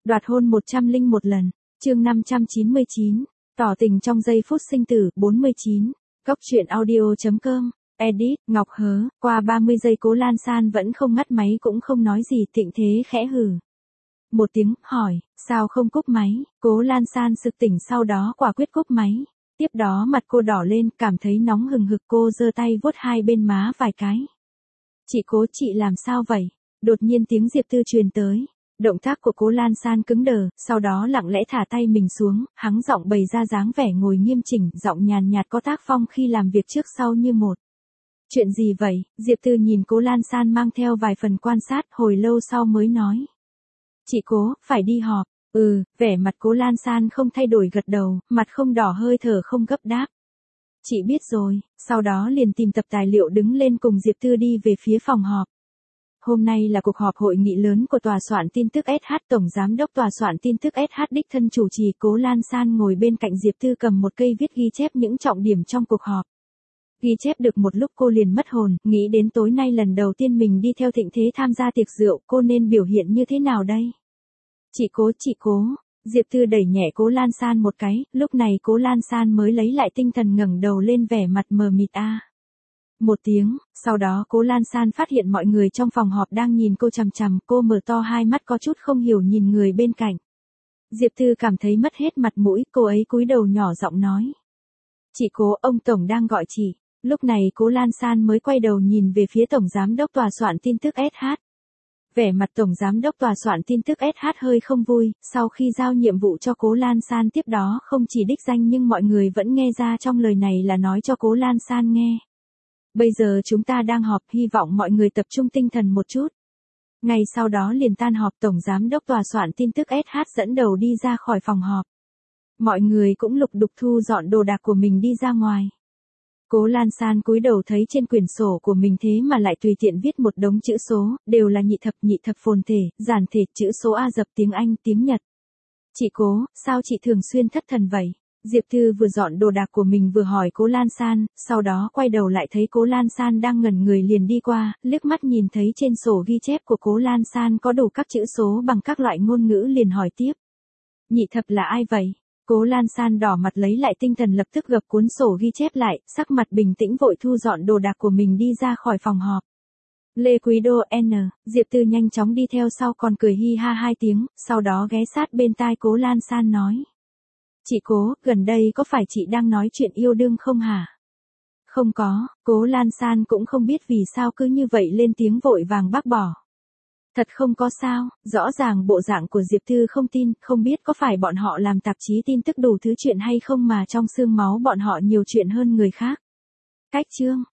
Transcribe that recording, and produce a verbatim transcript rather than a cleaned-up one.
Đoạt hôn một trăm lẻ một lần. Chương năm trăm chín mươi chín. Tỏ tình trong giây phút sinh tử. bốn mươi chín. Góc truyện audio chấm com. Edit, Ngọc Hớ. Qua ba mươi giây Cố Lan San vẫn không ngắt máy cũng không nói gì. Thịnh Thế khẽ hừ một tiếng, hỏi, sao không cúp máy? Cố Lan San sực tỉnh, sau đó quả quyết cúp máy. Tiếp đó mặt cô đỏ lên, cảm thấy nóng hừng hực, cô giơ tay vuốt hai bên má vài cái. Chị Cố, chị làm sao vậy? Đột nhiên tiếng Diệp Tư truyền tới. Động tác của Cố Lan San cứng đờ, sau đó lặng lẽ thả tay mình xuống, hắng giọng bày ra dáng vẻ ngồi nghiêm chỉnh, giọng nhàn nhạt có tác phong khi làm việc trước sau như một. Chuyện gì vậy? Diệp Tư nhìn Cố Lan San mang theo vài phần quan sát, hồi lâu sau mới nói. Chị Cố, phải đi họp. Ừ, vẻ mặt Cố Lan San không thay đổi, gật đầu, mặt không đỏ hơi thở không gấp đáp. Chị biết rồi, sau đó liền tìm tập tài liệu đứng lên cùng Diệp Tư đi về phía phòng họp. Hôm nay là cuộc họp hội nghị lớn của tòa soạn tin tức ét hát, tổng giám đốc tòa soạn tin tức ét hát đích thân chủ trì. Cố Lan San ngồi bên cạnh Diệp Tư cầm một cây viết ghi chép những trọng điểm trong cuộc họp. Ghi chép được một lúc cô liền mất hồn, nghĩ đến tối nay lần đầu tiên mình đi theo Thịnh Thế tham gia tiệc rượu, cô nên biểu hiện như thế nào đây? Chị Cố, chị Cố. Diệp Tư đẩy nhẹ Cố Lan San một cái, lúc này Cố Lan San mới lấy lại tinh thần, ngẩng đầu lên, vẻ mặt mờ mịt a. Một tiếng, sau đó Cố Lan San phát hiện mọi người trong phòng họp đang nhìn cô chằm chằm, cô mở to hai mắt có chút không hiểu nhìn người bên cạnh. Diệp Tư cảm thấy mất hết mặt mũi, cô ấy cúi đầu nhỏ giọng nói. Chị Cố, ông Tổng đang gọi chị. Lúc này Cố Lan San mới quay đầu nhìn về phía Tổng Giám đốc Tòa soạn tin tức ét hát. Vẻ mặt Tổng Giám đốc Tòa soạn tin tức ét hát hơi không vui, sau khi giao nhiệm vụ cho Cố Lan San tiếp đó không chỉ đích danh nhưng mọi người vẫn nghe ra trong lời này là nói cho Cố Lan San nghe. Bây giờ chúng ta đang họp, hy vọng mọi người tập trung tinh thần một chút. Ngay sau đó liền tan họp, Tổng Giám đốc Tòa soạn tin tức ét hát dẫn đầu đi ra khỏi phòng họp. Mọi người cũng lục đục thu dọn đồ đạc của mình đi ra ngoài. Cố Lan San cúi đầu thấy trên quyển sổ của mình thế mà lại tùy tiện viết một đống chữ số, đều là nhị thập nhị thập phồn thể, giản thể, chữ số A dập, tiếng Anh, tiếng Nhật. Chị Cố, sao chị thường xuyên thất thần vậy? Diệp Tư vừa dọn đồ đạc của mình vừa hỏi Cố Lan San, sau đó quay đầu lại thấy Cố Lan San đang ngẩn người liền đi qua, liếc mắt nhìn thấy trên sổ ghi chép của Cố Lan San có đủ các chữ số bằng các loại ngôn ngữ liền hỏi tiếp. Nhị thập là ai vậy? Cố Lan San đỏ mặt lấy lại tinh thần, lập tức gập cuốn sổ ghi chép lại, sắc mặt bình tĩnh vội thu dọn đồ đạc của mình đi ra khỏi phòng họp. Lê Quý Đô N, Diệp Tư nhanh chóng đi theo sau còn cười hi ha hai tiếng, sau đó ghé sát bên tai Cố Lan San nói. Chị Cố, gần đây có phải chị đang nói chuyện yêu đương không hả? Không có, Cố Lan San cũng không biết vì sao cứ như vậy lên tiếng vội vàng bác bỏ. Thật không có sao, rõ ràng bộ dạng của Diệp Tư không tin, không biết có phải bọn họ làm tạp chí tin tức đủ thứ chuyện hay không mà trong xương máu bọn họ nhiều chuyện hơn người khác. Cách chương.